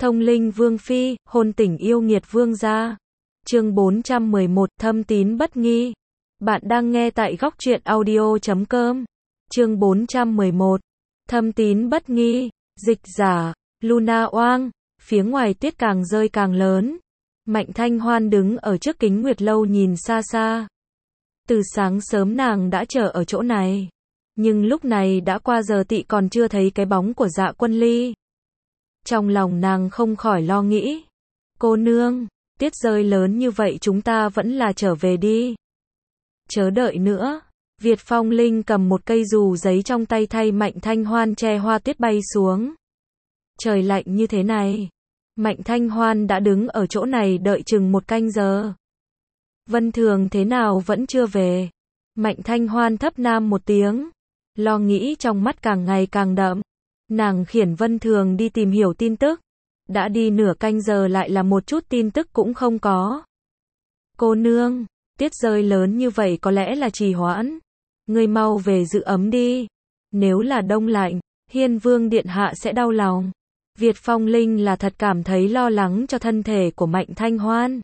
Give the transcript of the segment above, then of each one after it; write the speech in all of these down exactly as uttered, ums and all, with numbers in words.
Thông linh vương phi, hôn tình yêu nghiệt vương gia. Chương bốn trăm mười một, thâm tín bất nghi. Bạn đang nghe tại góc truyện audio chấm com. Chương bốn trăm mười một, thâm tín bất nghi. Dịch giả, Luna Oang. Phía ngoài tuyết càng rơi càng lớn. Mạnh Thanh Hoan đứng ở trước kính nguyệt lâu nhìn xa xa. Từ sáng sớm nàng đã chờ ở chỗ này. Nhưng lúc này đã qua giờ tị còn chưa thấy cái bóng của Dạ Quân Ly. Trong lòng nàng không khỏi lo nghĩ. Cô nương, tuyết rơi lớn như vậy chúng ta vẫn là trở về đi. Chớ đợi nữa. Việt Phong Linh cầm một cây dù giấy trong tay thay Mạnh Thanh Hoan che hoa tuyết bay xuống. Trời lạnh như thế này. Mạnh Thanh Hoan đã đứng ở chỗ này đợi chừng một canh giờ. Vân Thường thế nào vẫn chưa về. Mạnh Thanh Hoan thấp nam một tiếng. Lo nghĩ trong mắt càng ngày càng đậm. Nàng khiển Vân Thường đi tìm hiểu tin tức. Đã đi nửa canh giờ lại là một chút tin tức cũng không có. Cô nương, tuyết rơi lớn như vậy có lẽ là trì hoãn. Ngươi mau về giữ ấm đi. Nếu là đông lạnh, Hiên Vương Điện Hạ sẽ đau lòng. Việt Phong Linh là thật cảm thấy lo lắng cho thân thể của Mạnh Thanh Hoan.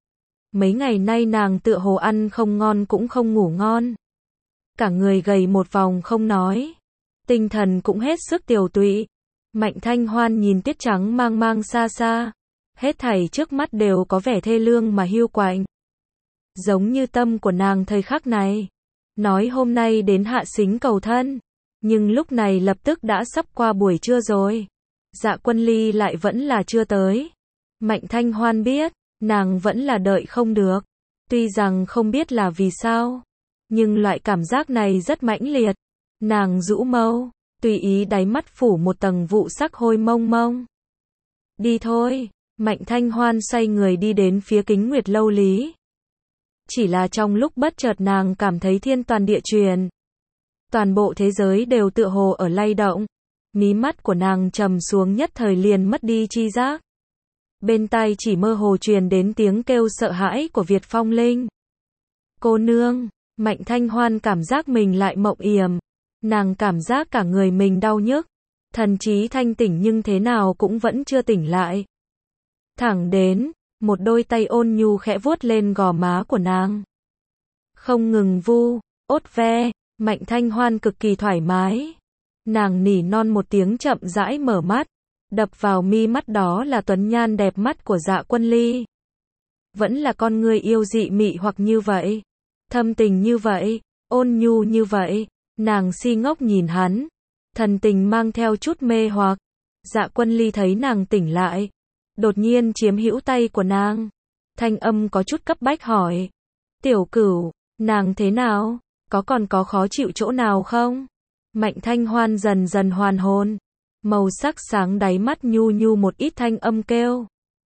Mấy ngày nay nàng tựa hồ ăn không ngon cũng không ngủ ngon. Cả người gầy một vòng không nói. Tinh thần cũng hết sức tiều tụy. Mạnh Thanh Hoan nhìn tuyết trắng mang mang xa xa. Hết thảy trước mắt đều có vẻ thê lương mà hiu quạnh. Giống như tâm của nàng thời khắc này. Nói hôm nay đến Hạ Sính cầu thân. Nhưng lúc này lập tức đã sắp qua buổi trưa rồi. Dạ Quân Ly lại vẫn là chưa tới. Mạnh Thanh Hoan biết, nàng vẫn là đợi không được. Tuy rằng không biết là vì sao. Nhưng loại cảm giác này rất mãnh liệt. Nàng rũ mâu, tùy ý đáy mắt phủ một tầng vụ sắc hôi mông mông. Đi thôi, Mạnh Thanh Hoan xoay người đi đến phía kính nguyệt lâu lý. Chỉ là trong lúc bất chợt nàng cảm thấy thiên toàn địa chuyển. Toàn bộ thế giới đều tựa hồ ở lay động. Mí mắt của nàng trầm xuống nhất thời liền mất đi chi giác. Bên tai chỉ mơ hồ truyền đến tiếng kêu sợ hãi của Việt Phong Linh. Cô nương, Mạnh Thanh Hoan cảm giác mình lại mộng yểm. Nàng cảm giác cả người mình đau nhức. Thần trí thanh tỉnh nhưng thế nào cũng vẫn chưa tỉnh lại. Thẳng đến, một đôi tay ôn nhu khẽ vuốt lên gò má của nàng. Không ngừng vu, ốt ve, Mạnh Thanh Hoan cực kỳ thoải mái. Nàng nỉ non một tiếng chậm rãi mở mắt. Đập vào mi mắt đó là tuấn nhan đẹp mắt của Dạ Quân Ly. Vẫn là con người yêu dị mị hoặc như vậy. Thâm tình như vậy, ôn nhu như vậy. Nàng si ngốc nhìn hắn. Thần tình mang theo chút mê hoặc. Dạ Quân Ly thấy nàng tỉnh lại. Đột nhiên chiếm hữu tay của nàng. Thanh âm có chút cấp bách hỏi. Tiểu Cửu, nàng thế nào? Có còn có khó chịu chỗ nào không? Mạnh Thanh Hoan dần dần hoàn hồn. Màu sắc sáng đáy mắt nhu nhu một ít thanh âm kêu.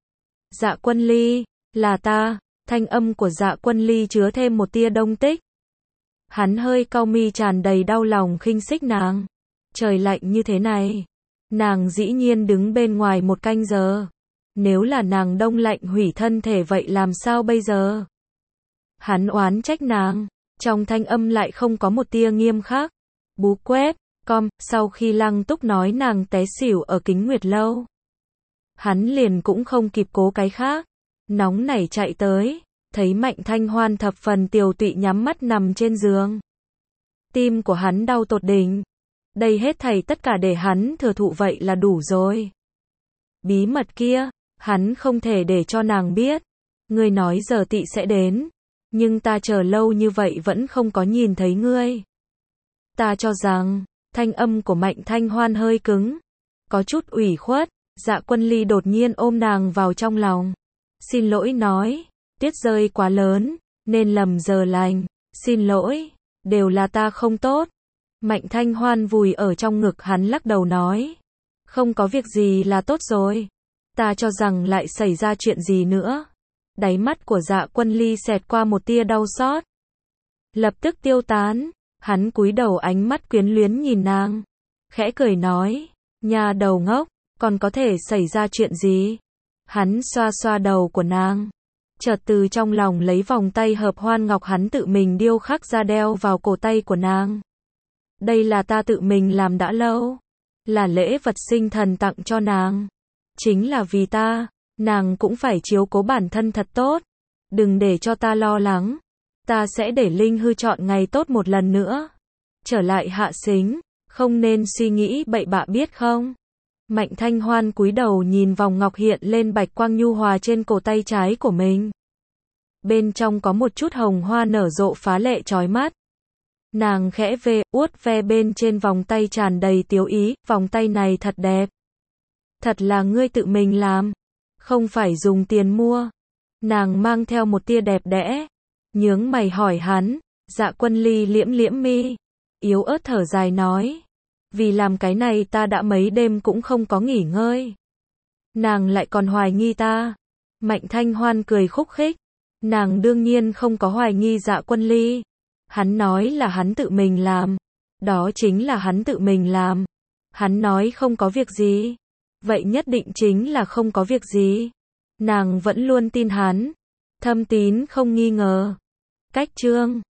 Dạ Quân Ly, là ta. Thanh âm của Dạ Quân Ly chứa thêm một tia đông tích. Hắn hơi cau mi tràn đầy đau lòng khinh xích nàng. Trời lạnh như thế này. Nàng dĩ nhiên đứng bên ngoài một canh giờ. Nếu là nàng đông lạnh hủy thân thể vậy làm sao bây giờ? Hắn oán trách nàng. Trong thanh âm lại không có một tia nghiêm khắc. Bú quét, com, sau khi Lăng Túc nói nàng té xỉu ở kính nguyệt lâu. Hắn liền cũng không kịp cố cái khác. Nóng nảy chạy tới. Thấy Mạnh Thanh Hoan thập phần tiều tụy nhắm mắt nằm trên giường. Tim của hắn đau tột đỉnh. Đây hết thảy tất cả để hắn thừa thụ vậy là đủ rồi. Bí mật kia, hắn không thể để cho nàng biết. Ngươi nói giờ tị sẽ đến. Nhưng ta chờ lâu như vậy vẫn không có nhìn thấy ngươi. Ta cho rằng, thanh âm của Mạnh Thanh Hoan hơi cứng. Có chút ủy khuất, Dạ Quân Ly đột nhiên ôm nàng vào trong lòng. Xin lỗi nói. Tuyết rơi quá lớn, nên lầm giờ lành, xin lỗi, đều là ta không tốt. Mạnh Thanh Hoan vùi ở trong ngực hắn lắc đầu nói. Không có việc gì là tốt rồi. Ta cho rằng lại xảy ra chuyện gì nữa. Đáy mắt của Dạ Quân Ly xẹt qua một tia đau xót. Lập tức tiêu tán, hắn cúi đầu ánh mắt quyến luyến nhìn nàng. Khẽ cười nói, nhà đầu ngốc, còn có thể xảy ra chuyện gì? Hắn xoa xoa đầu của nàng. Chợt từ trong lòng lấy vòng tay hợp hoan ngọc hắn tự mình điêu khắc ra đeo vào cổ tay của nàng. Đây là ta tự mình làm đã lâu. Là lễ vật sinh thần tặng cho nàng. chính là vì ta, nàng cũng phải chiếu cố bản thân thật tốt. Đừng để cho ta lo lắng. Ta sẽ để Linh Hư chọn ngày tốt một lần nữa. Trở lại Hạ Sính, không nên suy nghĩ bậy bạ biết không? Mạnh Thanh Hoan cúi đầu nhìn vòng ngọc hiện lên bạch quang nhu hòa trên cổ tay trái của mình. Bên trong có một chút hồng hoa nở rộ phá lệ chói mắt. Nàng khẽ về, uốt ve bên trên vòng tay tràn đầy tiếu ý, vòng tay này thật đẹp. Thật là ngươi tự mình làm, không phải dùng tiền mua. Nàng mang theo một tia đẹp đẽ, nhướng mày hỏi hắn. Dạ Quân Ly liễm liễm mi, yếu ớt thở dài nói. Vì làm cái này ta đã mấy đêm cũng không có nghỉ ngơi. Nàng lại còn hoài nghi ta. Mạnh Thanh Hoan cười khúc khích. Nàng đương nhiên không có hoài nghi Dạ Quân Ly. Hắn nói là hắn tự mình làm. Đó chính là hắn tự mình làm. Hắn nói không có việc gì. Vậy nhất định chính là không có việc gì. Nàng vẫn luôn tin hắn. Thâm Tín không nghi ngờ. Cách chương